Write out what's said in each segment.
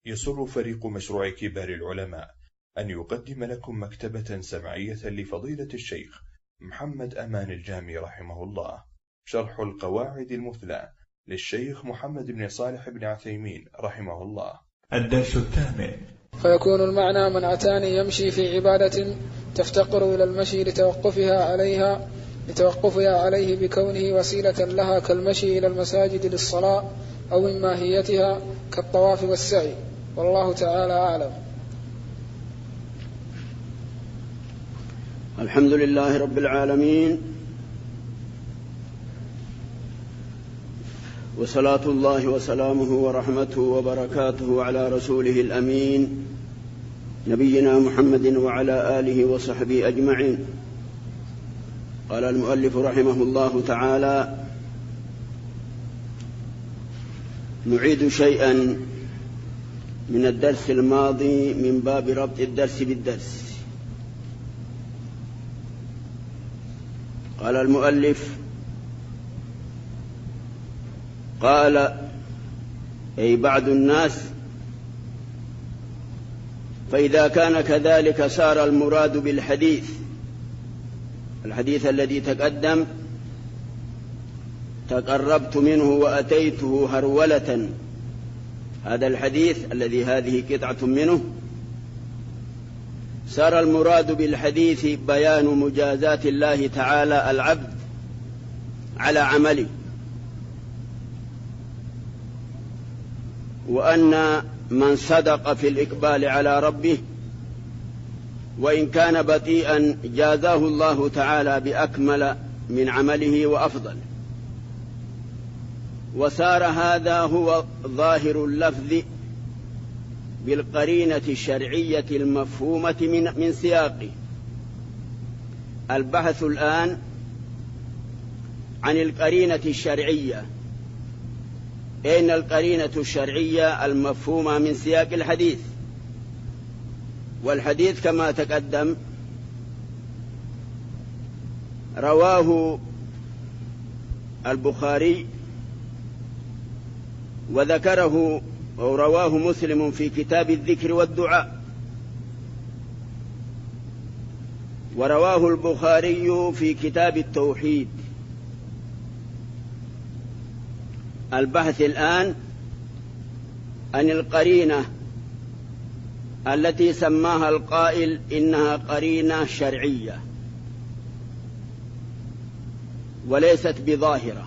يسر فريق مشروع كبار العلماء أن يقدم لكم مكتبة سمعية لفضيلة الشيخ محمد أمان الجامي رحمه الله، شرح القواعد المثلى للشيخ محمد بن صالح بن عثيمين رحمه الله. الدرس الثامن. فيكون المعنى منعتان يمشي في عبادة تفتقر إلى المشي لتوقفها عليه بكونه وسيلة لها كالمشي إلى المساجد للصلاة أو من ماهيتها كالطواف والسعي، والله تعالى أعلم. الحمد لله رب العالمين، وصلاة الله وسلامه ورحمته وبركاته على رسوله الأمين نبينا محمد وعلى آله وصحبه أجمعين. قال المؤلف رحمه الله تعالى: نعيد شيئا من الدرس الماضي من باب ربط الدرس بالدرس. قال المؤلف: قال أي بعض الناس: فإذا كان كذلك صار المراد بالحديث، الحديث الذي تقدم تقربت منه وأتيته هرولة، هذا الحديث الذي هذه قطعة منه، صار المراد بالحديث بيان مجازات الله تعالى العبد على عمله، وأن من صدق في الإقبال على ربه وإن كان بطيئا جازاه الله تعالى بأكمل من عمله وأفضل. وصار هذا هو ظاهر اللفظ بالقرينة الشرعية المفهومة من سياقه. البحث الآن عن القرينة الشرعية. أين القرينة الشرعية المفهومة من سياق الحديث؟ والحديث كما تقدم رواه البخاري وذكره أو رواه مسلم في كتاب الذكر والدعاء، ورواه البخاري في كتاب التوحيد. البحث الآن عن القرينة التي سماها القائل إنها قرينة شرعية وليست بظاهرة.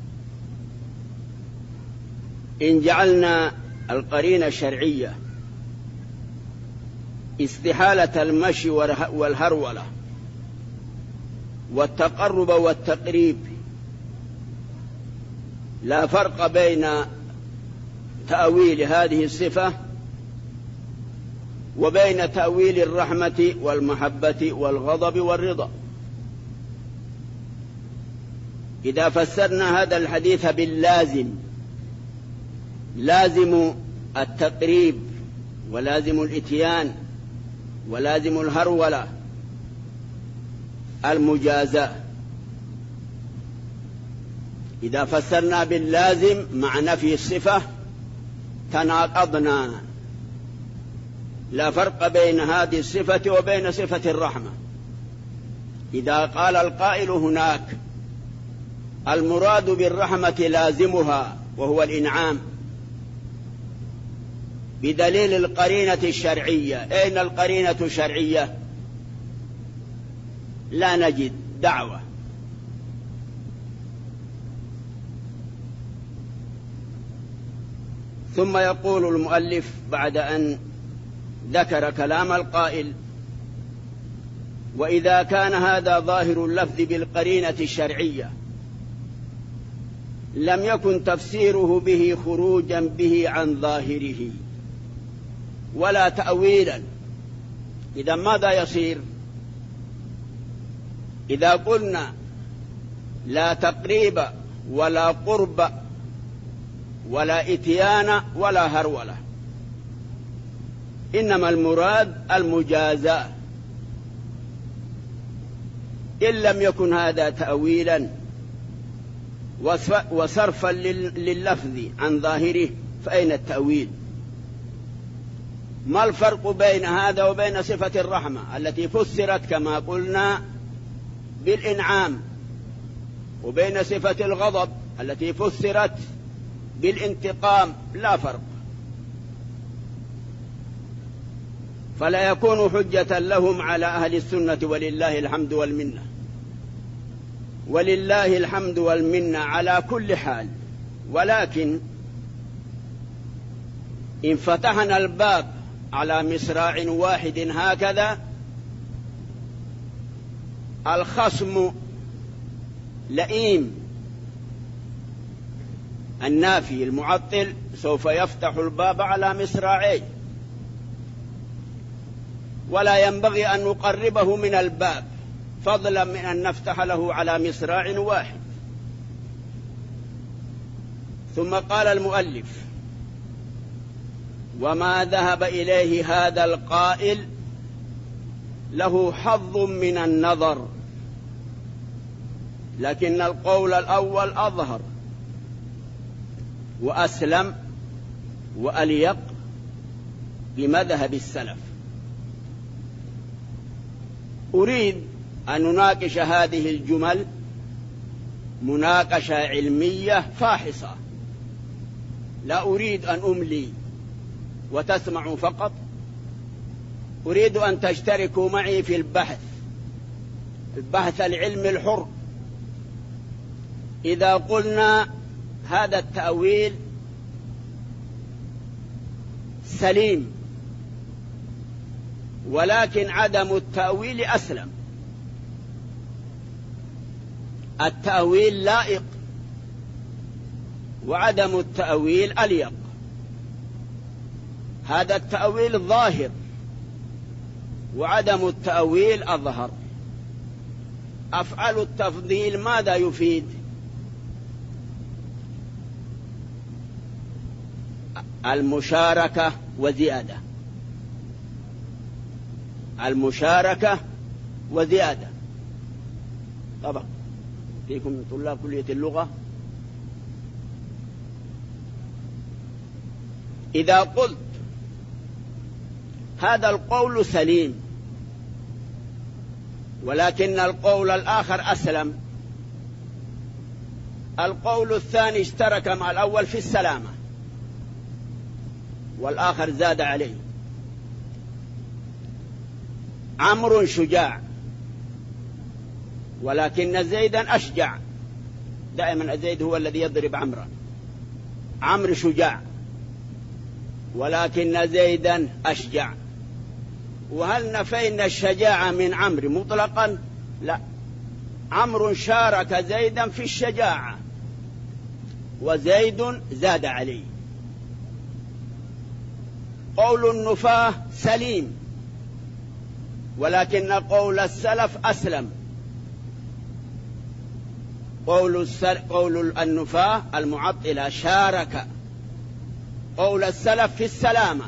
إن جعلنا القرينة الشرعية استحالة المشي والهرولة والتقرب والتقريب، لا فرق بين تأويل هذه الصفة وبين تأويل الرحمة والمحبة والغضب والرضا. إذا فسرنا هذا الحديث باللازم، لازم التقريب ولازم الإتيان ولازم الهرولة المجازاة، إذا فسرنا باللازم مع نفي الصفة تناقضنا، لا فرق بين هذه الصفة وبين صفة الرحمة. إذا قال القائل هناك المراد بالرحمة لازمها وهو الإنعام بدليل القرينة الشرعية، أين القرينة الشرعية؟ لا نجد دعوة. ثم يقول المؤلف بعد أن ذكر كلام القائل: وإذا كان هذا ظاهر اللفظ بالقرينة الشرعية لم يكن تفسيره به خروجا به عن ظاهره ولا تأويلا. إذا ماذا يصير؟ إذا قلنا لا تقريب ولا قرب ولا إتيان ولا هرولة، إنما المراد المجازاة، إن لم يكن هذا تأويلا وصرفا لللفظ عن ظاهره فأين التأويل؟ ما الفرق بين هذا وبين صفة الرحمة التي فسرت كما قلنا بالإنعام، وبين صفة الغضب التي فسرت بالانتقام؟ لا فرق. فلا يكون حجة لهم على أهل السنة، ولله الحمد والمنة، ولله الحمد والمنة على كل حال. ولكن إن فتحنا الباب على مصراع واحد هكذا، الخصم لئيم النافي المعطل سوف يفتح الباب على مصراعين، ولا ينبغي أن نقربه من الباب فضلا من أن نفتح له على مصراع واحد. ثم قال المؤلف: وما ذهب إليه هذا القائل له حظ من النظر، لكن القول الأول أظهر وأسلم وأليق بمذهب السلف. أريد أن نناقش هذه الجمل مناقشة علمية فاحصة، لا أريد أن أملي وتسمعوا فقط، أريد أن تشتركوا معي في البحث العلمي الحر. إذا قلنا هذا التأويل سليم، ولكن عدم التأويل أسلم. التأويل لائق وعدم التأويل أليق. هذا التأويل ظاهر وعدم التأويل أظهر. أفعل التفضيل ماذا يفيد؟ المشاركة وزيادة، المشاركة وزيادة. طبعا فيكم من طلاب كلية اللغة، إذا قلت هذا القول سليم ولكن القول الآخر أسلم، القول الثاني اشترك مع الأول في السلامة والآخر زاد عليه. عمرو شجاع ولكن زيدا أشجع، دائما زيد هو الذي يضرب عمرا. عمرو شجاع ولكن زيدا أشجع. وهل نفينا الشجاعة من عمرو مطلقا؟ لا، عمرو شارك زيدا في الشجاعة وزيد زاد عليه. قول النفاة سليم ولكن قول السلف أسلم. قول النفاة المعطلة شارك قول السلف في السلامة،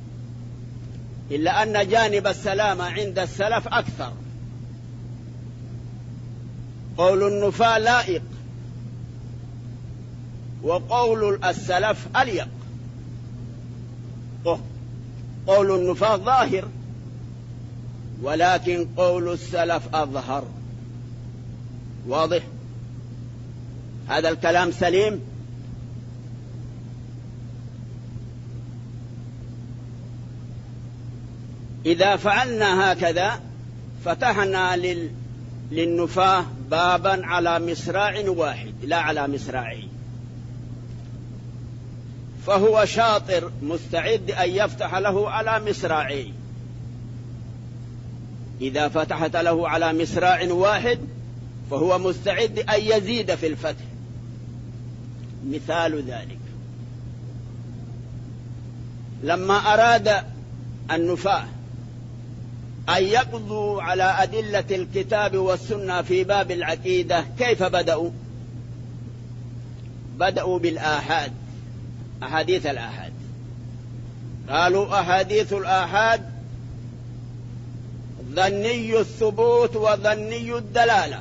إلا أن جانب السلامة عند السلف أكثر. قول النفاة لائق وقول السلف أليق. قول النفاة ظاهر ولكن قول السلف أظهر. واضح؟ هذا الكلام سليم. إذا فعلنا هكذا فتحنا للنفاة بابا على مصراع واحد لا على مصراعين، فهو شاطر مستعد أن يفتح له على مصراعين. إذا فتحت له على مصراع واحد فهو مستعد أن يزيد في الفتح. مثال ذلك لما أراد النفاة أن يقضوا على أدلة الكتاب والسنة في باب العقيدة، كيف بدأوا؟ بدأوا بالآحاد، أحاديث الآحاد. قالوا أحاديث الآحاد ظني الثبوت وظني الدلالة.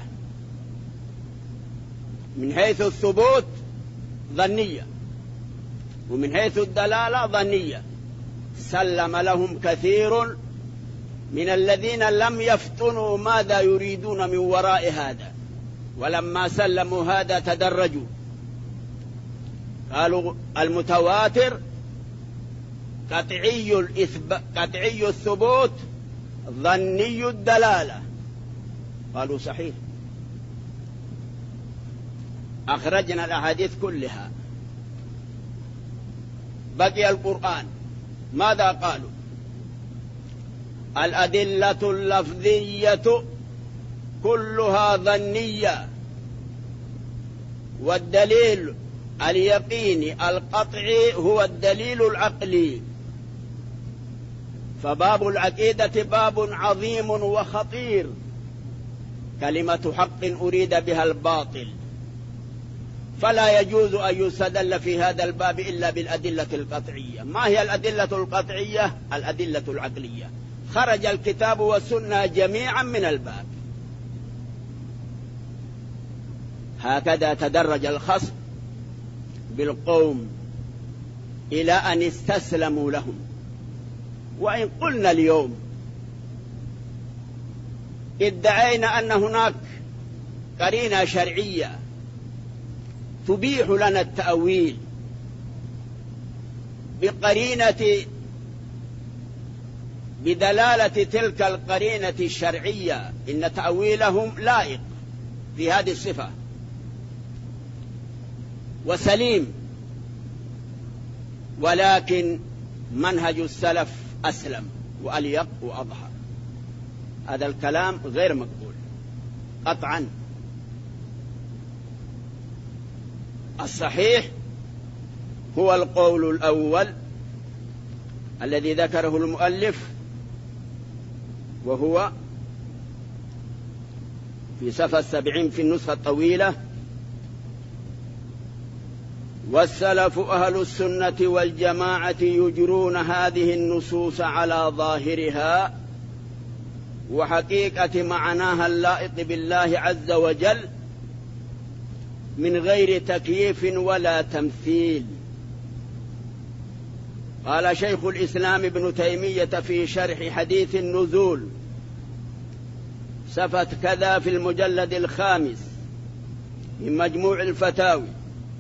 من حيث الثبوت ظنية ومن حيث الدلالة ظنية، سلم لهم كثير من الذين لم يفطنوا ماذا يريدون من وراء هذا، ولما سلموا هذا تدرجوا، قالوا المتواتر قطعي الثبوت ظني الدلالة، قالوا صحيح، أخرجنا الأحاديث كلها. بقي القرآن، ماذا قالوا؟ الأدلة اللفظية كلها ظنية، والدليل اليقيني القطعي هو الدليل العقلي. فباب العقيدة باب عظيم وخطير، كلمة حق أريد بها الباطل، فلا يجوز أن يستدل في هذا الباب إلا بالأدلة القطعية. ما هي الأدلة القطعية؟ الأدلة العقلية. خرج الكتاب والسنة جميعا من الباب. هكذا تدرج الخصم بالقوم إلى أن استسلموا لهم. وإن قلنا اليوم ادعينا أن هناك قرينة شرعية تبيح لنا التأويل بدلالة تلك القرينة الشرعية إن تأويلهم لائق في هذه الصفة وسليم، ولكن منهج السلف أسلم وأليق وأظهر. هذا الكلام غير مقبول قطعا. الصحيح هو القول الأول الذي ذكره المؤلف، وهو في صفحة 70 في النسخة الطويلة: والسلف أهل السنة والجماعة يجرون هذه النصوص على ظاهرها وحقيقة معناها اللائق بالله عز وجل من غير تكييف ولا تمثيل. قال شيخ الإسلام ابن تيمية في شرح حديث النزول صفحة كذا في المجلد 5 من مجموع الفتاوي: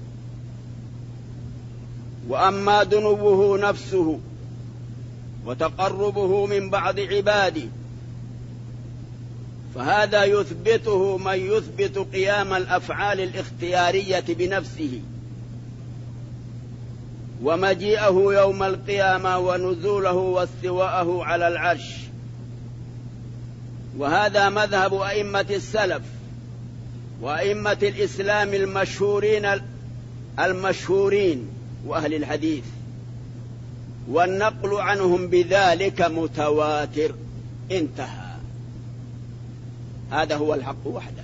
وأما دنوه نفسه وتقربه من بعض عباده فهذا يثبته من يثبت قيام الأفعال الاختيارية بنفسه ومجيئه يوم القيامة ونزوله واستواءه على العرش. وهذا مذهب أئمة السلف وأئمة الإسلام المشهورين وأهل الحديث، والنقل عنهم بذلك متواتر. انتهى. هذا هو الحق وحده،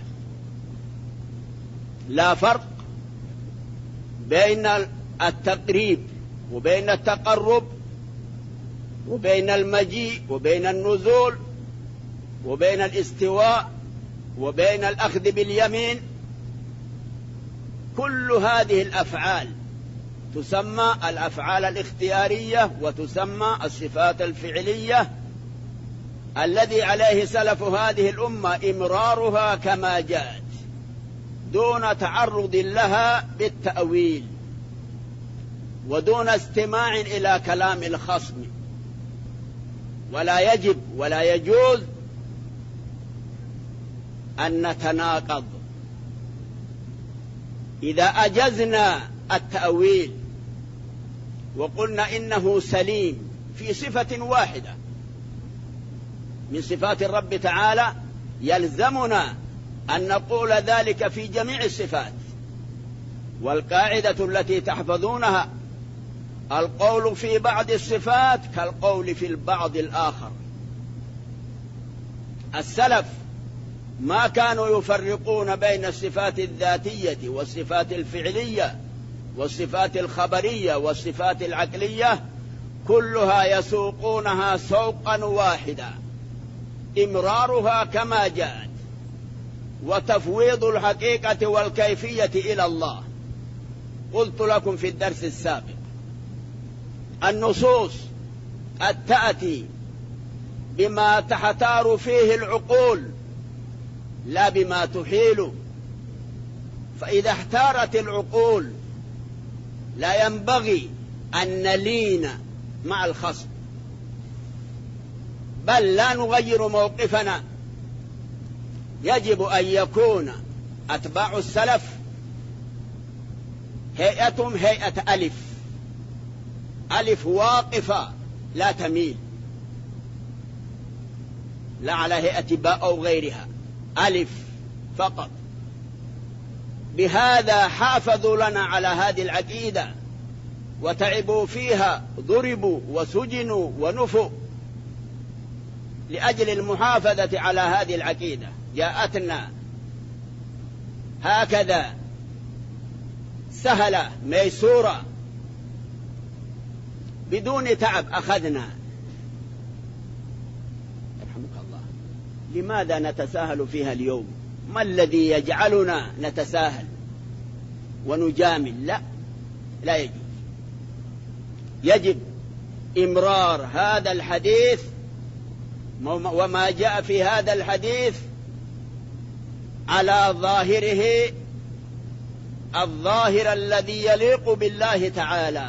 لا فرق بين التقريب وبين التقرب وبين المجيء وبين النزول وبين الاستواء وبين الأخذ باليمين. كل هذه الأفعال تسمى الأفعال الاختيارية وتسمى الصفات الفعلية الذي عليه سلف هذه الأمة إمرارها كما جاءت دون تعرض لها بالتأويل ودون استماع إلى كلام الخصم. ولا يجب ولا يجوز أن نتناقض. إذا أجزنا التأويل وقلنا إنه سليم في صفة واحدة من صفات الرب تعالى، يلزمنا أن نقول ذلك في جميع الصفات. والقاعدة التي تحفظونها: القول في بعض الصفات كالقول في البعض الآخر. السلف ما كانوا يفرقون بين الصفات الذاتية والصفات الفعلية والصفات الخبرية والصفات العقلية، كلها يسوقونها سوقا واحدا، إمرارها كما جاءت، وتفويض الحقيقة والكيفية إلى الله. قلت لكم في الدرس السابق: النصوص تأتي بما تحتار فيه العقول لا بما تحيل. فإذا احتارت العقول لا ينبغي أن نلين مع الخصم، بل لا نغير موقفنا. يجب أن يكون أتباع السلف هيئتهم هيئة ألف، ألف واقفة لا تميل، لا على هيئة باء أو غيرها، ألف فقط. بهذا حافظوا لنا على هذه العقيدة وتعبوا فيها، ضربوا وسجنوا ونفوا لأجل المحافظة على هذه العقيدة. جاءتنا هكذا سهلة ميسورة بدون تعب أخذنا. يرحمك الله. لماذا نتساهل فيها اليوم؟ ما الذي يجعلنا نتساهل ونجامل؟ لا يجوز. يجب إمرار هذا الحديث وما جاء في هذا الحديث على ظاهره، الظاهر الذي يليق بالله تعالى.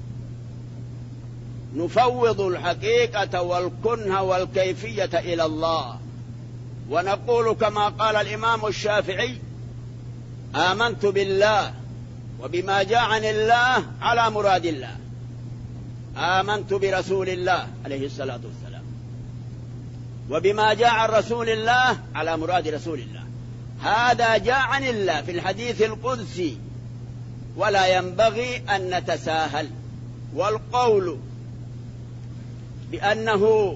نفوض الحقيقة والكنه والكيفية إلى الله، ونقول كما قال الإمام الشافعي: آمنت بالله وبما جاء عن الله على مراد الله، آمنت برسول الله عليه الصلاة والسلام وبما جاء عن رسول الله على مراد رسول الله. هذا جاء عن الله في الحديث القدسي، ولا ينبغي أن نتساهل. والقول بأنه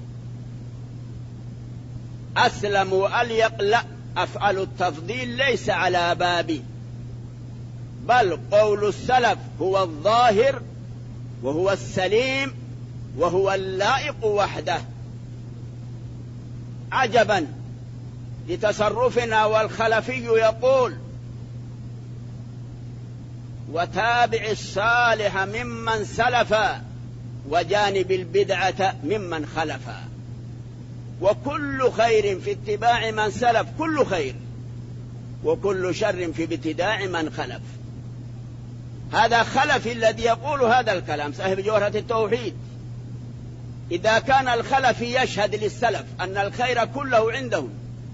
أسلم وأليق لا، أفعل التفضيل ليس على بابي، بل قول السلف هو الظاهر وهو السليم وهو اللائق وحده. عجبا لتصرفنا، والخلفي يقول: وتابع الصالح ممن سلف وجانب البدعة ممن خلف. وكل خير في اتباع من سلف كل خير، وكل شر في ابتداع من خلف. هذا خلف الذي يقول هذا الكلام، صاحب جوهرة التوحيد. إذا كان الخلف يشهد للسلف أن الخير كله عندهم،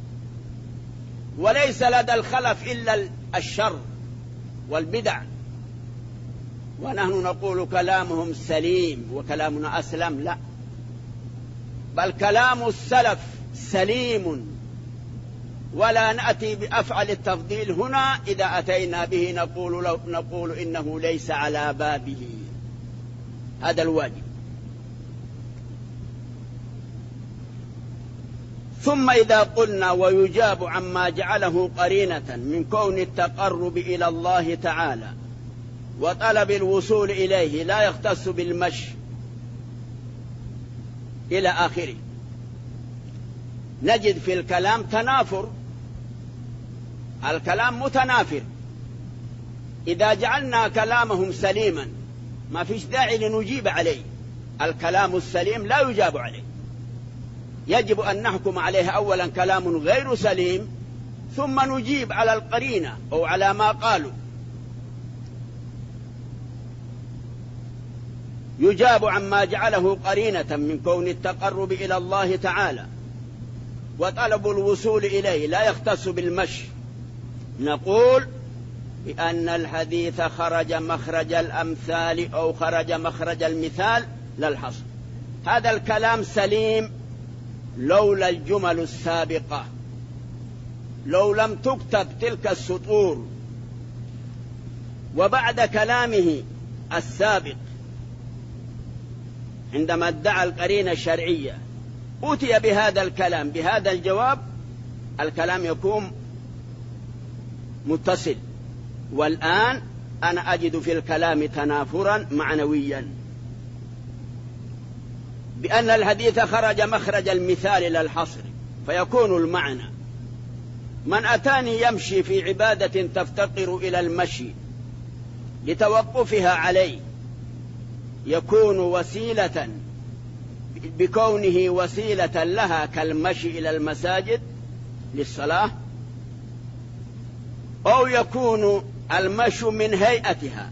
وليس لدى الخلف إلا الشر والبدع، ونحن نقول كلامهم سليم وكلامنا أسلم، لا، بل كلام السلف سليم. ولا نأتي بأفعل التفضيل هنا، إذا أتينا به نقول إنه ليس على بابه. هذا الواجب. ثم إذا قلنا ويجاب عما جعله قرينة من كون التقرب إلى الله تعالى وطلب الوصول إليه لا يختص بالمشي إلى آخره، نجد في الكلام تنافر، الكلام متنافر. إذا جعلنا كلامهم سليما ما فيش داعي لنجيب عليه. الكلام السليم لا يجاب عليه، يجب أن نحكم عليه أولا كلام غير سليم، ثم نجيب على القرينة أو على ما قالوا. يجاب عما جعله قرينة من كون التقرب إلى الله تعالى وطلب الوصول إليه لا يختص بالمشي. نقول بأن الحديث خرج مخرج الأمثال أو خرج مخرج المثال لا الحصر. هذا الكلام سليم لولا الجمل السابقة، لو لم تكتب تلك السطور وبعد كلامه السابق عندما ادعى القرينة الشرعية أتي بهذا الكلام بهذا الجواب، الكلام يكون متصل. والآن أنا أجد في الكلام تنافرا معنويا، بأن الحديث خرج مخرج المثال إلى الحصر، فيكون المعنى: من أتاني يمشي في عبادة تفتقر إلى المشي لتوقفها عليه يكون وسيلة بكونه وسيلة لها كالمشي إلى المساجد للصلاة، أو يكون المشي من هيئتها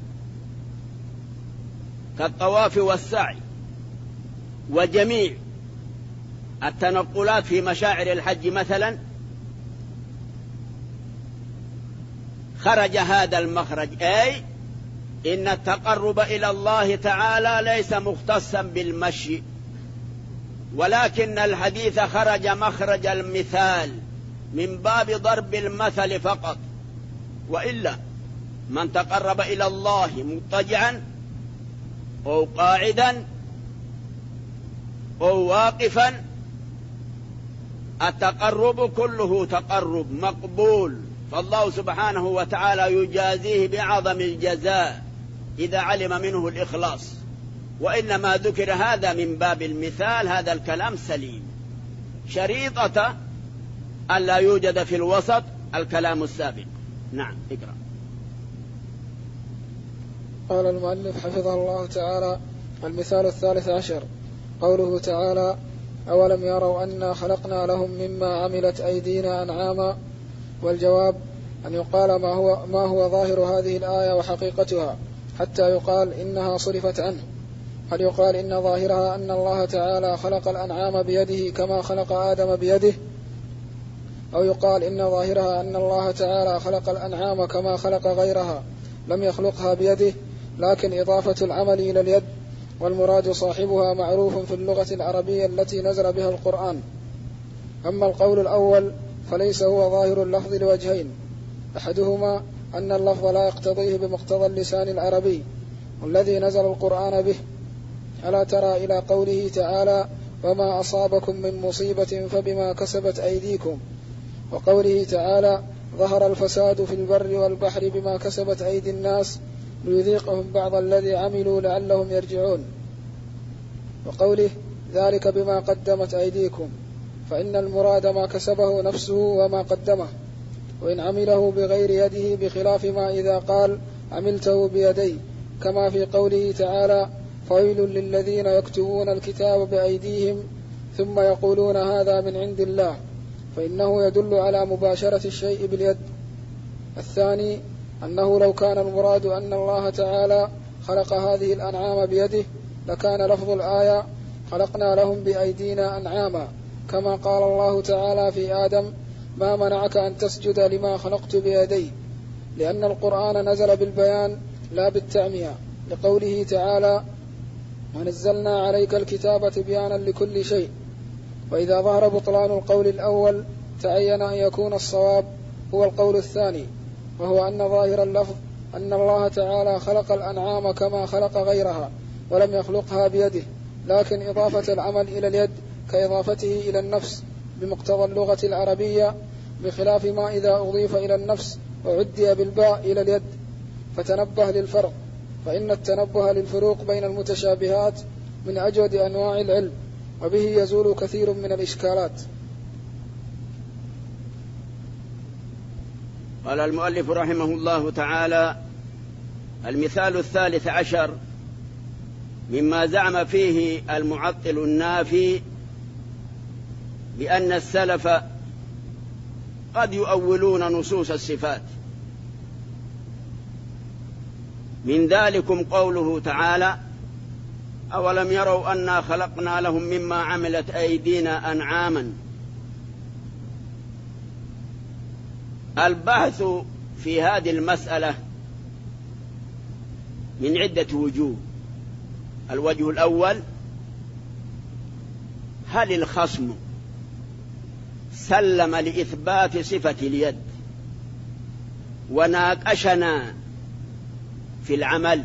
كالطواف والسعي وجميع التنقلات في مشاعر الحج مثلا، خرج هذا المخرج، أي إن التقرب إلى الله تعالى ليس مختصا بالمشي، ولكن الحديث خرج مخرج المثال من باب ضرب المثل فقط، وإلا من تقرب إلى الله مضطجعا أو قاعدا أو واقفا، التقرب كله تقرب مقبول، فالله سبحانه وتعالى يجازيه بعظم الجزاء إذا علم منه الإخلاص، وإنما ذكر هذا من باب المثال. هذا الكلام سليم، شريطة ألا يوجد في الوسط الكلام السابق. نعم، اقرأ. قال المؤلف حفظه الله تعالى: المثال 13 قوله تعالى: أولم يروا أنا خلقنا لهم مما عملت أيدينا أنعاما. والجواب أن يقال ما هو ظاهر هذه الآية وحقيقتها حتى يقال إنها صرفت عنه. هل يقال إن ظاهرها أن الله تعالى خلق الأنعام بيده كما خلق آدم بيده، أو يقال إن ظاهرها أن الله تعالى خلق الأنعام كما خلق غيرها لم يخلقها بيده، لكن إضافة العمل إلى اليد، والمراد صاحبها معروف في اللغة العربية التي نزل بها القرآن. أما القول الأول فليس هو ظاهر اللفظ لوجهين: أحدهما أن اللفظ لا يقتضيه بمقتضى اللسان العربي والذي نزل القرآن به. ألا ترى إلى قوله تعالى: وما أصابكم من مصيبة فبما كسبت أيديكم، وقوله تعالى: ظهر الفساد في البر والبحر بما كسبت أيدي الناس ليذيقهم بعض الذي عملوا لعلهم يرجعون، وقوله: ذلك بما قدمت أيديكم، فإن المراد ما كسبه نفسه وما قدمه، وإن عمله بغير يده، بخلاف ما إذا قال عملته بيدي، كما في قوله تعالى: فويل للذين يكتبون الكتاب بأيديهم ثم يقولون هذا من عند الله، فإنه يدل على مباشرة الشيء باليد. الثاني أنه لو كان المراد أن الله تعالى خلق هذه الأنعام بيده لكان لفظ الآية: خلقنا لهم بأيدينا أنعاما، كما قال الله تعالى في آدم: ما منعك أن تسجد لما خلقت بيدي، لأن القرآن نزل بالبيان لا بالتعمية، لقوله تعالى: ونزلنا عليك الكتاب تبيانا لكل شيء. وإذا ظهر بطلان القول الأول تعين أن يكون الصواب هو القول الثاني، وهو أن ظاهر اللفظ أن الله تعالى خلق الأنعام كما خلق غيرها ولم يخلقها بيده، لكن إضافة العمل إلى اليد كإضافته إلى النفس بمقتضى اللغة العربية، بخلاف ما إذا أضيف إلى النفس وعدي بالباء إلى اليد. فتنبه للفرق، فإن التنبه للفروق بين المتشابهات من أجود أنواع العلم، وبه يزول كثير من الإشكالات. قال المؤلف رحمه الله تعالى: المثال 13 مما زعم فيه المعطل النافي بأن السلف قد يؤولون نصوص الصفات. من ذلكم قوله تعالى: أولم يروا أنا خلقنا لهم مما عملت أيدينا أنعاما. البحث في هذه المسألة من عدة وجوه. الوجه الأول: هل الخصم سلم لإثبات صفة اليد وناقشنا في العمل؟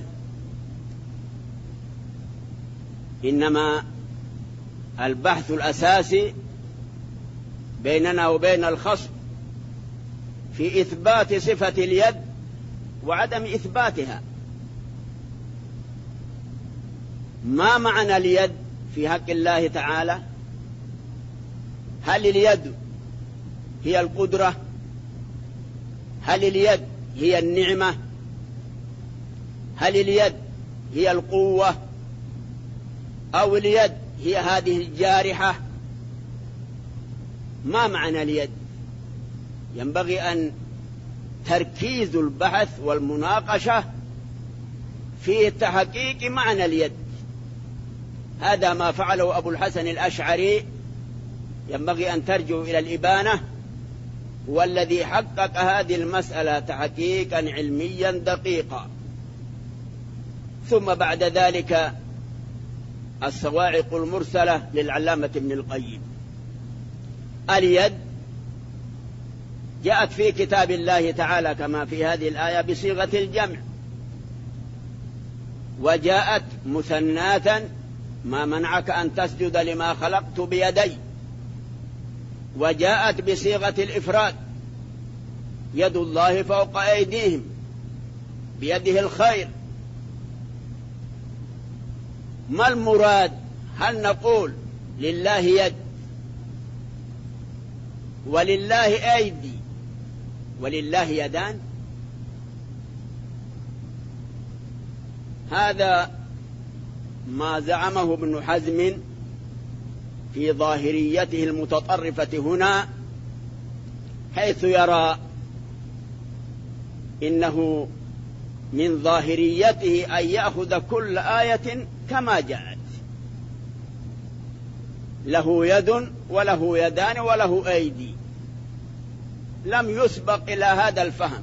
إنما البحث الأساسي بيننا وبين الخصم في إثبات صفة اليد وعدم إثباتها. ما معنى اليد في حق الله تعالى؟ هل اليد هي القدرة؟ هل اليد هي النعمة؟ هل اليد هي القوة؟ أو اليد هي هذه الجارحة. ما معنى اليد؟ ينبغي أن تركيز البحث والمناقشة في تحقيق معنى اليد. هذا ما فعله أبو الحسن الأشعري، ينبغي أن ترجعوا إلى الإبانة، والذي حقق هذه المسألة تحقيقا علميا دقيقا. ثم بعد ذلك الصواعق المرسلة للعلامة ابن القيم. اليد جاءت في كتاب الله تعالى كما في هذه الآية بصيغة الجمع، وجاءت مثناة: ما منعك أن تسجد لما خلقت بيدي. وجاءت بصيغة الإفراد: يد الله فوق أيديهم، بيده الخير. ما المراد؟ هل نقول لله يد ولله أيدي ولله يدان؟ هذا ما زعمه ابن حزم في ظاهريته المتطرفة هنا، حيث يرى إنه من ظاهريته أن يأخذ كل آية كما جاءت، له يد وله يدان وله أيدي. لم يسبق إلى هذا الفهم.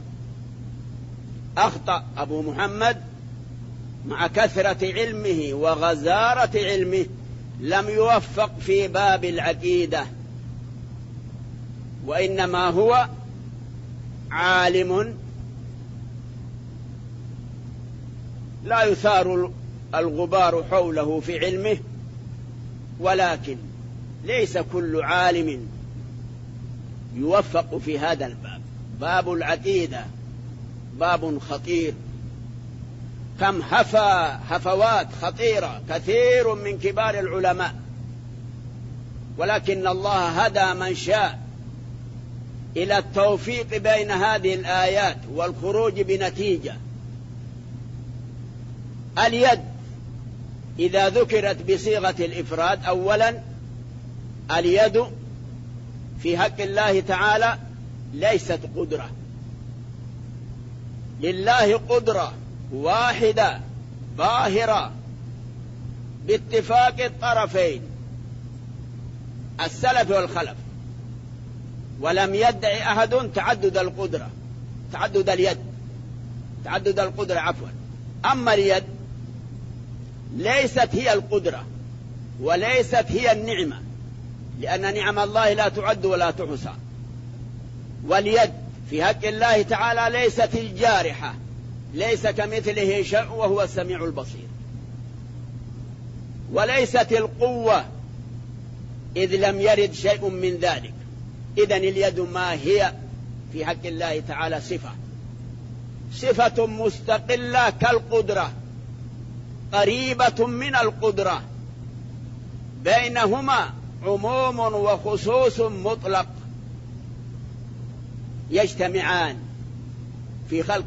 أخطأ أبو محمد مع كثرة علمه وغزارة علمه، لم يوفق في باب العقيدة، وإنما هو عالم لا يثار الغبار حوله في علمه، ولكن ليس كل عالم يوفق في هذا الباب. باب العقيدة باب خطير، كم هفوات خطيرة كثير من كبار العلماء، ولكن الله هدى من شاء إلى التوفيق بين هذه الآيات والخروج بنتيجة. اليد إذا ذكرت بصيغة الإفراد، أولا اليد في حق الله تعالى ليست قدرة، لله قدرة واحدة ظاهرة باتفاق الطرفين السلف والخلف، ولم يدعي أحد تعدد القدرة، تعدد اليد، تعدد القدرة عفوا. أما اليد ليست هي القدرة وليست هي النعمة، لأن نعم الله لا تعد ولا تحصى. واليد في حق الله تعالى ليست الجارحة، ليس كمثله شيء وهو السميع البصير. وليست القوة، إذ لم يرد شيء من ذلك. إذن اليد ما هي في حق الله تعالى؟ صفة مستقلة كالقدرة، قريبة من القدرة، بينهما عموم وخصوص مطلق يجتمعان في خلق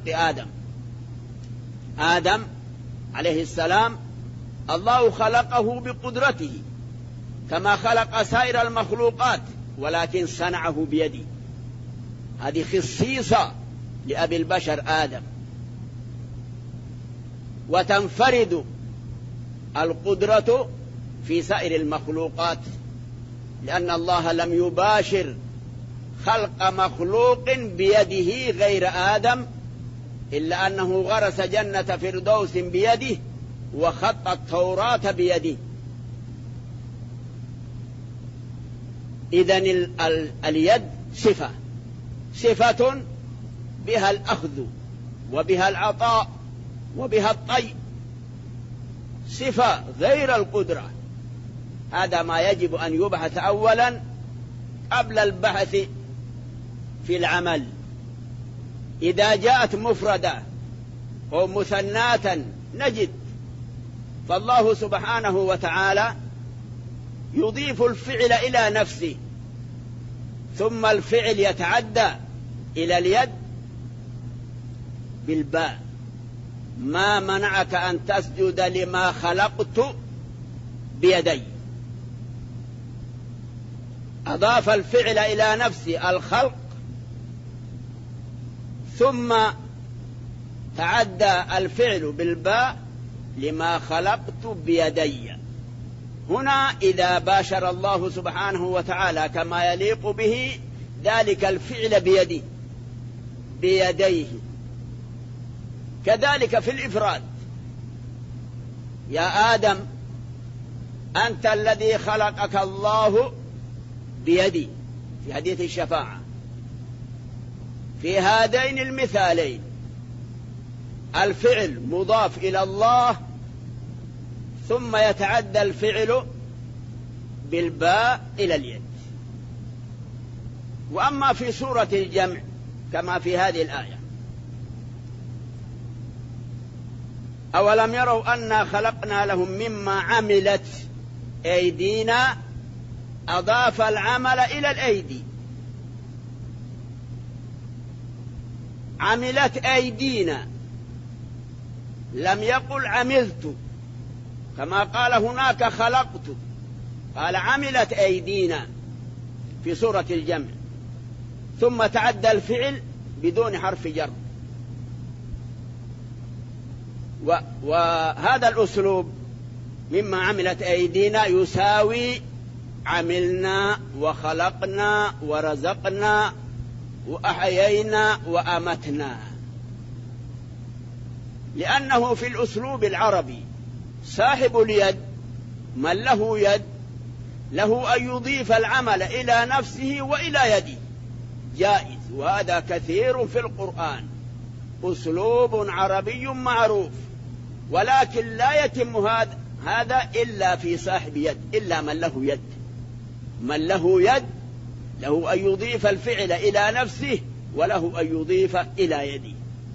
آدم عليه السلام. الله خلقه بقدرته كما خلق سائر المخلوقات، ولكن صنعه بيده. هذه خصيصة لأبي البشر آدم. وتنفرد القدرة في سائر المخلوقات، لأن الله لم يباشر خلق مخلوق بيده غير آدم، إلا أنه غرس جنة فردوس بيده وخط التوراة بيده. إذن اليد صفة بها الأخذ وبها العطاء وبها الطي، صفة غير القدرة. هذا ما يجب أن يبحث أولا قبل البحث في العمل. إذا جاءت مفردة أو مثناة نجد فالله سبحانه وتعالى يضيف الفعل إلى نفسه، ثم الفعل يتعدى إلى اليد بالباء: ما منعك أن تسجد لما خلقت بيدي. أضاف الفعل إلى نفسه الخلق، ثم تعدى الفعل بالباء لما خلقت بيدي. هنا إذا باشر الله سبحانه وتعالى كما يليق به ذلك الفعل بيديه. كذلك في الإفراد، يا آدم أنت الذي خلقك الله بيدي في حديث الشفاعة. في هذين المثالين الفعل مضاف إلى الله، ثم يتعدى الفعل بالباء إلى اليد. وأما في سورة الجمع كما في هذه الآية: أولم يروا أنا خلقنا لهم مما عملت أيدينا، أضاف العمل إلى الأيدي. عملت أيدينا، لم يقل عملت كما قال هناك خلقت، قال عملت أيدينا في سورة الجمع، ثم تعدى الفعل بدون حرف جر. وهذا الأسلوب مما عملت أيدينا يساوي عملنا وخلقنا ورزقنا وأحيينا وأمتنا، لأنه في الأسلوب العربي صاحب اليد من له يد له أن يضيف العمل إلى نفسه وإلى يده، جائز، وهذا كثير في القرآن، أسلوب عربي معروف. ولكن لا يتم هذا إلا في صاحب يد، إلا من له يد. من له يد له أن يضيف الفعل إلى نفسه وله أن يضيف إلى يده.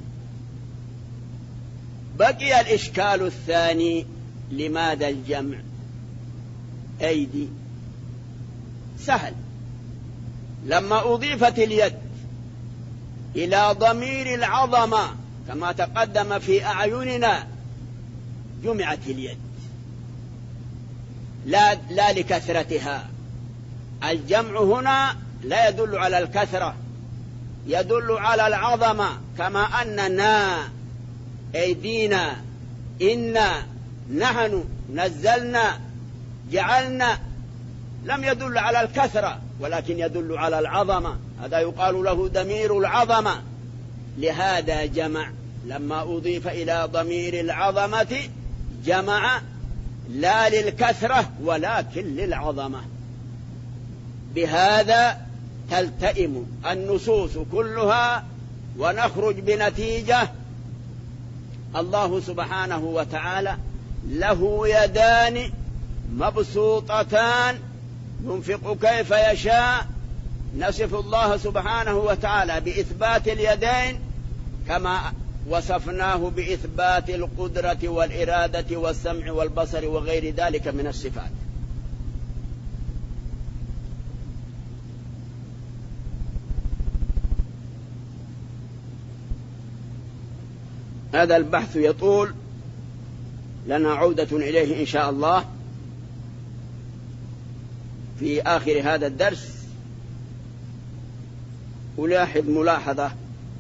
بقي الإشكال الثاني: لماذا الجمع أيدي؟ سهل، لما أضيفت اليد إلى ضمير العظمة كما تقدم في أعيننا جمعت اليد، لا لكثرتها. الجمع هنا لا يدل على الكثرة، يدل على العظمة، كما أننا أيدينا إنا نحن نزلنا جعلنا، لم يدل على الكثرة ولكن يدل على العظمة، هذا يقال له ضمير العظمة. لهذا جمع، لما أضيف إلى ضمير العظمة جمع، لا للكثرة ولكن للعظمة. بهذا تلتئم النصوص كلها ونخرج بنتيجة: الله سبحانه وتعالى له يدان مبسوطتان ينفق كيف يشاء. نصف الله سبحانه وتعالى بإثبات اليدين كما وصفناه بإثبات القدرة والإرادة والسمع والبصر وغير ذلك من الصفات. هذا البحث يطول، لنا عودة إليه إن شاء الله في آخر هذا الدرس. ألاحظ ملاحظة،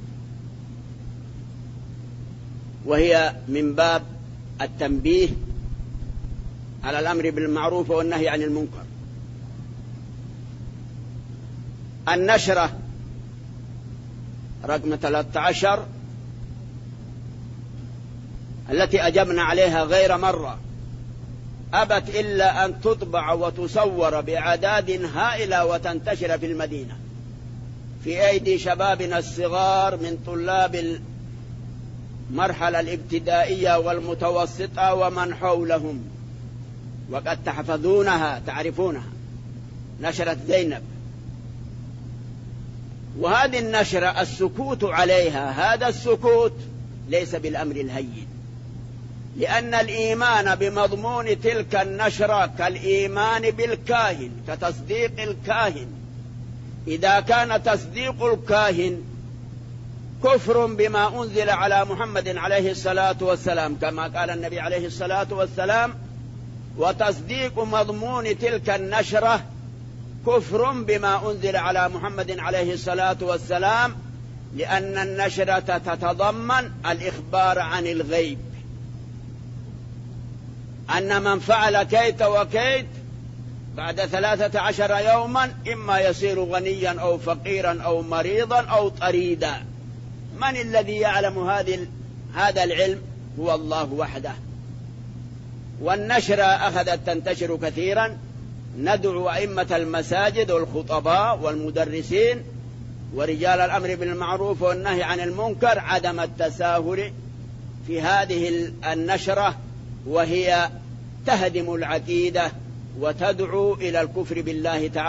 وهي من باب التنبيه على الأمر بالمعروف والنهي عن المنكر. النشرة رقم 13 التي أجبنا عليها غير مرة، أبت إلا أن تطبع وتصور بأعداد هائلة وتنتشر في المدينة في أيدي شبابنا الصغار من طلاب المرحلة الابتدائية والمتوسطة ومن حولهم، وقد تحفظونها تعرفونها، نشرت زينب. وهذه النشرة السكوت عليها، هذا السكوت ليس بالأمر الهين، لأن الإيمان بمضمون تلك النشرة كالإيمان بالكاهن، كتصديق الكاهن. إذا كان تصديق الكاهن كفر بما أنزل على محمد عليه الصلاة والسلام كما قال النبي عليه الصلاة والسلام، وتصديق مضمون تلك النشرة كفر بما أنزل على محمد عليه الصلاة والسلام، لأن النشرة تتضمن الإخبار عن الغيب، أن من فعل كيت وكيت بعد 13 يوما إما يصير غنيا أو فقيرا أو مريضا أو طريدا. من الذي يعلم هذا العلم؟ هو الله وحده. والنشرة أخذت تنتشر كثيرا. ندعو أئمة المساجد والخطباء والمدرسين ورجال الأمر بالمعروف والنهي عن المنكر عدم التساهل في هذه النشرة، وهي تهدم العقيدة وتدعو إلى الكفر بالله تعالى.